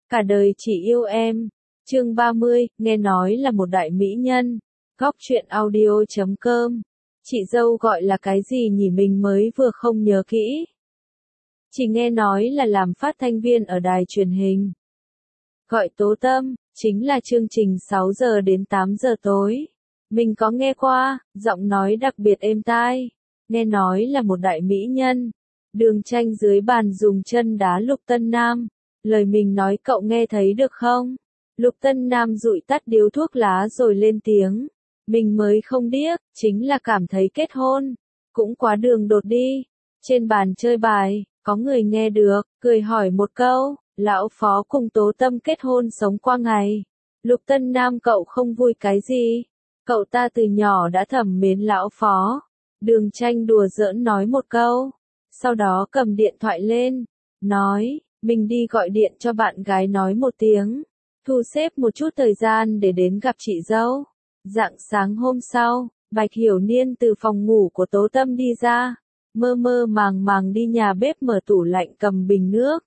Cả đời chỉ yêu em. Chương 30, nghe nói là một đại mỹ nhân. Góc truyện audio.com. Chị dâu gọi là cái gì nhỉ, mình mới vừa không nhớ kỹ. Chỉ nghe nói là làm phát thanh viên ở đài truyền hình. Gọi Tố Tâm, chính là chương trình 6 giờ đến 8 giờ tối. Mình có nghe qua, giọng nói đặc biệt êm tai. Nghe nói là một đại mỹ nhân. Đường Tranh dưới bàn dùng chân đá Lục Tân Nam. Lời mình nói cậu nghe thấy được không? Lục Tân Nam dụi tắt điếu thuốc lá rồi lên tiếng. Mình mới không điếc, chính là cảm thấy kết hôn. Cũng quá đường đột đi. Trên bàn chơi bài, có người nghe được, cười hỏi một câu, lão phó cùng Tố Tâm kết hôn sống qua ngày. Lục Tân Nam cậu không vui cái gì? Cậu ta từ nhỏ đã thầm mến lão phó. Đường Tranh đùa giỡn nói một câu. Sau đó cầm điện thoại lên, nói, mình đi gọi điện cho bạn gái nói một tiếng, thu xếp một chút thời gian để đến gặp chị dâu. Rạng sáng hôm sau, Bạch Hiểu Niên từ phòng ngủ của Tố Tâm đi ra, mơ mơ màng màng đi nhà bếp mở tủ lạnh cầm bình nước.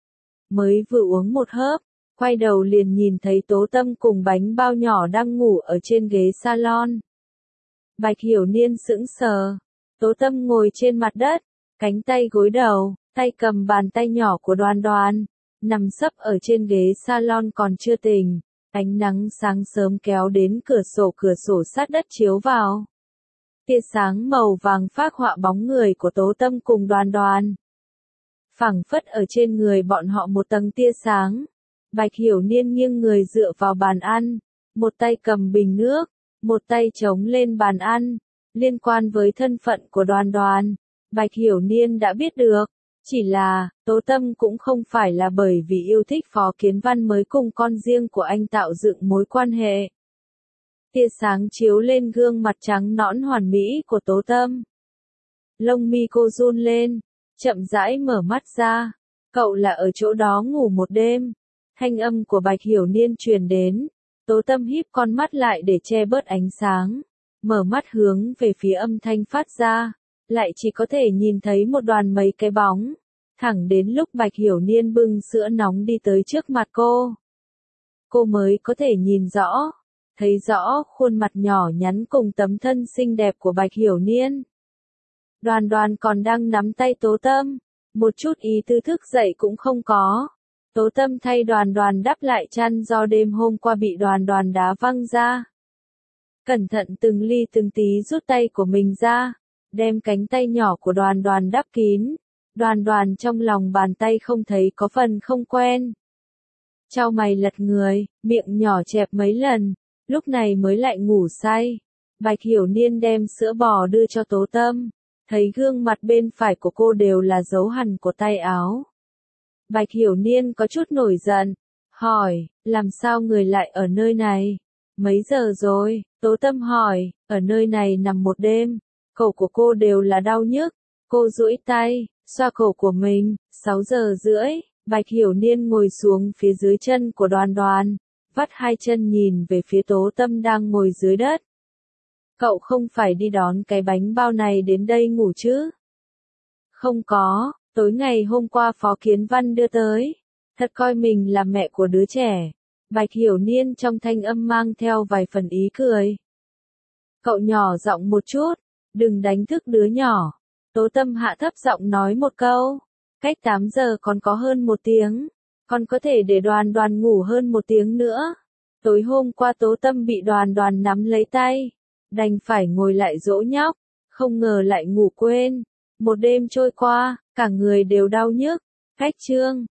Mới vừa uống một hớp, quay đầu liền nhìn thấy Tố Tâm cùng bánh bao nhỏ đang ngủ ở trên ghế salon. Bạch Hiểu Niên sững sờ, Tố Tâm ngồi trên mặt đất, cánh tay gối đầu, tay cầm bàn tay nhỏ của Đoan Đoan, nằm sấp ở trên ghế salon còn chưa tỉnh. Ánh nắng sáng sớm kéo đến cửa sổ sát đất chiếu vào. Tia sáng màu vàng phác họa bóng người của Tố Tâm cùng Đoan Đoan. Phảng phất ở trên người bọn họ một tầng tia sáng. Bạch Hiểu Niên nghiêng người dựa vào bàn ăn, một tay cầm bình nước, một tay chống lên bàn ăn. Liên quan với thân phận của Đoan Đoan, Bạch Hiểu Niên đã biết được, chỉ là, Tố Tâm cũng không phải là bởi vì yêu thích Phó Kiến Văn mới cùng con riêng của anh tạo dựng mối quan hệ. Tia sáng chiếu lên gương mặt trắng nõn hoàn mỹ của Tố Tâm. Lông mi cô run lên, chậm rãi mở mắt ra. Cậu là ở chỗ đó ngủ một đêm. Thanh âm của Bạch Hiểu Niên truyền đến. Tố Tâm híp con mắt lại để che bớt ánh sáng. Mở mắt hướng về phía âm thanh phát ra. Lại chỉ có thể nhìn thấy một đoàn mấy cái bóng. Thẳng đến lúc Bạch Hiểu Niên bưng sữa nóng đi tới trước mặt cô mới có thể nhìn rõ, thấy rõ khuôn mặt nhỏ nhắn cùng tấm thân xinh đẹp của Bạch Hiểu Niên. Đoan Đoan còn đang nắm tay Tố Tâm, một chút ý tư thức dậy cũng không có. Tố Tâm thay Đoan Đoan đắp lại chăn do đêm hôm qua bị Đoan Đoan đá văng ra. Cẩn thận từng ly từng tí rút tay của mình ra, đem cánh tay nhỏ của Đoan Đoan đắp kín. Đoan Đoan trong lòng bàn tay không thấy có phần không quen. Chau mày lật người, miệng nhỏ chẹp mấy lần, lúc này mới lại ngủ say. Bạch Hiểu Niên đem sữa bò đưa cho Tố Tâm, thấy gương mặt bên phải của cô đều là dấu hằn của tay áo. Bạch Hiểu Niên có chút nổi giận, hỏi, làm sao người lại ở nơi này? Mấy giờ rồi? Tố Tâm hỏi, ở nơi này nằm một đêm, cổ của cô đều là đau nhức. Cô duỗi tay, xoa cổ của mình. 6 giờ rưỡi, Bạch Hiểu Niên ngồi xuống phía dưới chân của Đoan Đoan, vắt hai chân nhìn về phía Tố Tâm đang ngồi dưới đất. Cậu không phải đi đón cái bánh bao này đến đây ngủ chứ? Không có, tối ngày hôm qua Phó Kiến Văn đưa tới. Thật coi mình là mẹ của đứa trẻ. Bạch Hiểu Niên trong thanh âm mang theo vài phần ý cười. Cậu nhỏ giọng một chút, đừng đánh thức đứa nhỏ. Tố Tâm hạ thấp giọng nói một câu. Cách 8 giờ còn có hơn một tiếng. Còn có thể để Đoan Đoan ngủ hơn một tiếng nữa. Tối hôm qua Tố Tâm bị Đoan Đoan nắm lấy tay. Đành phải ngồi lại dỗ nhóc. Không ngờ lại ngủ quên. Một đêm trôi qua, cả người đều đau nhức. Cách chương.